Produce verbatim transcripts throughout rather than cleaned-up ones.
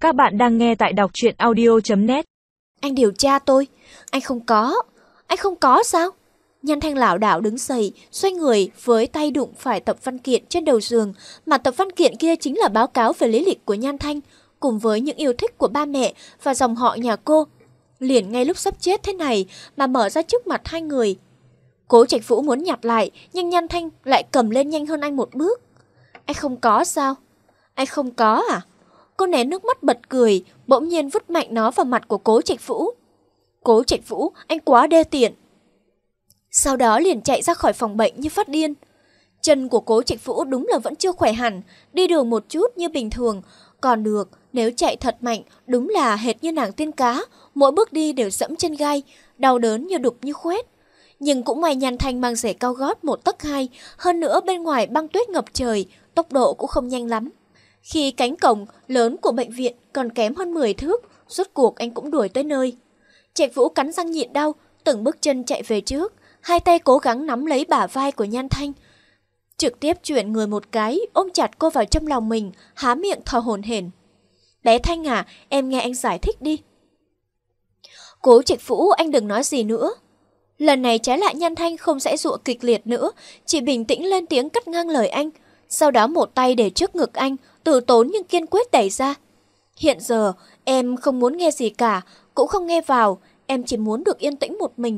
Các bạn đang nghe tại đọc truyện audio chấm net. Anh điều tra tôi. Anh không có. Anh không có sao? Nhan Thanh lảo đảo đứng dậy, xoay người với tay đụng phải tập văn kiện trên đầu giường, mà tập văn kiện kia chính là báo cáo về lý lịch của Nhan Thanh, cùng với những yêu thích của ba mẹ và dòng họ nhà cô. Liền ngay lúc sắp chết thế này mà mở ra trước mặt hai người. Cố Trạch Vũ muốn nhặt lại, nhưng Nhan Thanh lại cầm lên nhanh hơn anh một bước. Anh không có sao? Anh không có à? Cô nén nước mắt bật cười, bỗng nhiên vứt mạnh nó vào mặt của Cố Trạch Vũ. Cố Trạch Vũ, anh quá đê tiện. Sau đó liền chạy ra khỏi phòng bệnh như phát điên. Chân của Cố Trạch Vũ đúng là vẫn chưa khỏe hẳn, đi đường một chút như bình thường. Còn được, nếu chạy thật mạnh, đúng là hệt như nàng tiên cá, mỗi bước đi đều dẫm chân gai, đau đớn như đục như khoét. Nhưng cũng may Nhan Thanh mang giày cao gót một tấc hai, hơn nữa bên ngoài băng tuyết ngập trời, tốc độ cũng không nhanh lắm. Khi cánh cổng lớn của bệnh viện còn kém hơn mười thước, rốt cuộc anh cũng đuổi tới nơi. Trạch Vũ cắn răng nhịn đau, từng bước chân chạy về trước, hai tay cố gắng nắm lấy bả vai của Nhan Thanh. Trực tiếp chuyển người một cái, ôm chặt cô vào trong lòng mình, há miệng thở hổn hển. Bé Thanh à, em nghe anh giải thích đi. Cố Trạch Vũ, anh đừng nói gì nữa. Lần này trái lại Nhan Thanh không giãy giụa kịch liệt nữa, chỉ bình tĩnh lên tiếng cắt ngang lời anh. Sau đó một tay để trước ngực anh, từ tốn nhưng kiên quyết đẩy ra. Hiện giờ, em không muốn nghe gì cả, cũng không nghe vào, em chỉ muốn được yên tĩnh một mình.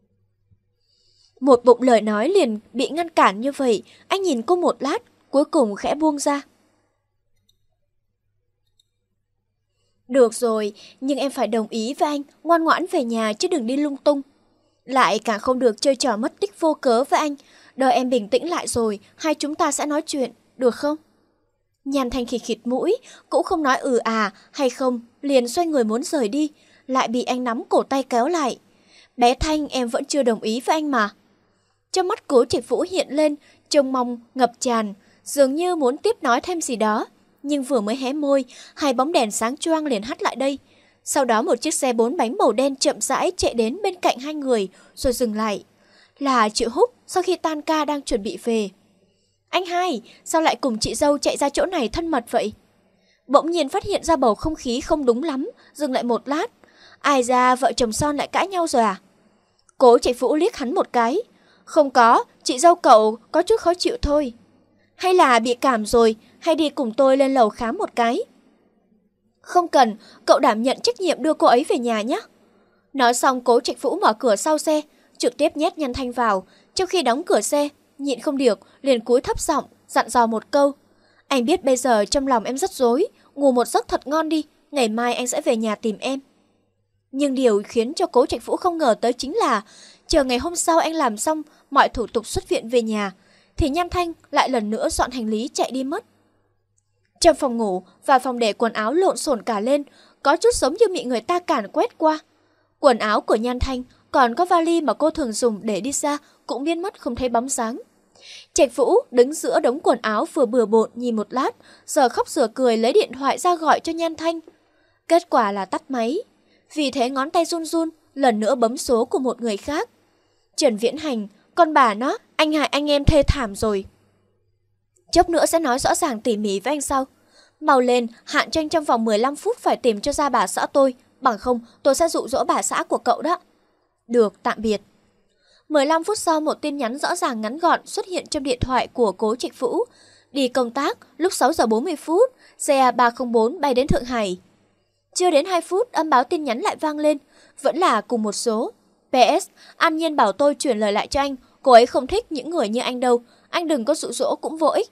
Một bụng lời nói liền bị ngăn cản như vậy, anh nhìn cô một lát, cuối cùng khẽ buông ra. Được rồi, nhưng em phải đồng ý với anh, ngoan ngoãn về nhà chứ đừng đi lung tung. Lại càng không được chơi trò mất tích vô cớ với anh. Đợi em bình tĩnh lại rồi, hai chúng ta sẽ nói chuyện, được không? Nhan Thanh khịt khịt mũi, cũng không nói ừ à hay không, liền xoay người muốn rời đi, lại bị anh nắm cổ tay kéo lại. Bé Thanh, em vẫn chưa đồng ý với anh mà. Trong mắt Cố Trạch Vũ hiện lên, trông mong ngập tràn, dường như muốn tiếp nói thêm gì đó. Nhưng vừa mới hé môi, hai bóng đèn sáng choang liền hắt lại đây. Sau đó một chiếc xe bốn bánh màu đen chậm rãi chạy đến bên cạnh hai người, rồi dừng lại. Là Triệu Húc sau khi tan ca đang chuẩn bị về. Anh hai, sao lại cùng chị dâu chạy ra chỗ này thân mật vậy? Bỗng nhiên phát hiện ra bầu không khí không đúng lắm, dừng lại một lát. Ai ra vợ chồng son lại cãi nhau rồi à? Cố Trạch Vũ liếc hắn một cái. Không có, chị dâu cậu có chút khó chịu thôi. Hay là bị cảm rồi, hay đi cùng tôi lên lầu khám một cái? Không cần, cậu đảm nhận trách nhiệm đưa cô ấy về nhà nhé. Nói xong Cố Trạch Vũ mở cửa sau xe, trực tiếp nhét Nhan Thanh vào. Trong khi đóng cửa xe, nhịn không được, liền cúi thấp giọng, dặn dò một câu. Anh biết bây giờ trong lòng em rất rối, ngủ một giấc thật ngon đi, ngày mai anh sẽ về nhà tìm em. Nhưng điều khiến cho Cố Trạch Vũ không ngờ tới chính là, chờ ngày hôm sau anh làm xong mọi thủ tục xuất viện về nhà, thì Nhan Thanh lại lần nữa dọn hành lý chạy đi mất. Trong phòng ngủ và phòng để quần áo lộn xộn cả lên, có chút giống như bị người ta càn quét qua. Quần áo của Nhan Thanh, còn có vali mà cô thường dùng để đi xa cũng biến mất không thấy bóng dáng. Trạch Vũ đứng giữa đống quần áo vừa bừa bộn nhìn một lát, giờ khóc giờ cười lấy điện thoại ra gọi cho Nhan Thanh. Kết quả là tắt máy. Vì thế ngón tay run run, lần nữa bấm số của một người khác. Trần Viễn Hành, con bà nó, anh hại anh em thê thảm rồi. Chốc nữa sẽ nói rõ ràng tỉ mỉ với anh sau. Mau lên, hạn cho anh trong vòng mười lăm phút phải tìm cho ra bà xã tôi, bằng không tôi sẽ dụ dỗ bà xã của cậu đó. Được, tạm biệt. mười lăm phút sau một tin nhắn rõ ràng ngắn gọn xuất hiện trong điện thoại của Cố Trạch Vũ. Đi công tác, lúc sáu giờ bốn mươi phút, xe A ba không bốn bay đến Thượng Hải. Chưa đến hai phút, âm báo tin nhắn lại vang lên, vẫn là cùng một số. pê ét, An Nhiên bảo tôi chuyển lời lại cho anh, cô ấy không thích những người như anh đâu, anh đừng có dụ dỗ cũng vô ích.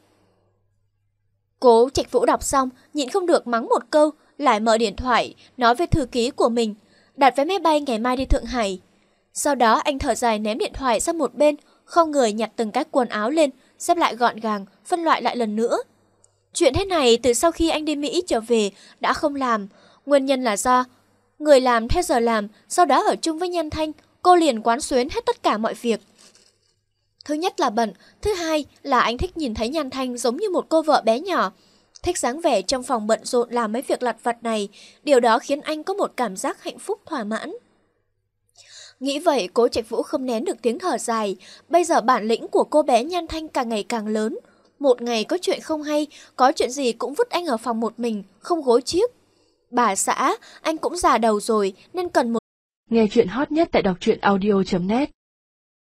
Cố Trạch Vũ đọc xong, nhịn không được mắng một câu, lại mở điện thoại, nói với thư ký của mình, đặt vé máy bay ngày mai đi Thượng Hải. Sau đó anh thở dài ném điện thoại sang một bên, không người nhặt từng cái quần áo lên, xếp lại gọn gàng, phân loại lại lần nữa. Chuyện thế này từ sau khi anh đi Mỹ trở về đã không làm, nguyên nhân là do người làm theo giờ làm, sau đó ở chung với Nhan Thanh, cô liền quán xuyến hết tất cả mọi việc. Thứ nhất là bận, thứ hai là anh thích nhìn thấy Nhan Thanh giống như một cô vợ bé nhỏ, thích dáng vẻ trong phòng bận rộn làm mấy việc lặt vặt này, điều đó khiến anh có một cảm giác hạnh phúc thỏa mãn. Nghĩ vậy, Cố Trạch Vũ không nén được tiếng thở dài, bây giờ bản lĩnh của cô bé Nhan Thanh càng ngày càng lớn. Một ngày có chuyện không hay, có chuyện gì cũng vứt anh ở phòng một mình, không gối chiếc. Bà xã, anh cũng già đầu rồi nên cần một... Nghe chuyện hot nhất tại đọc truyện audio chấm net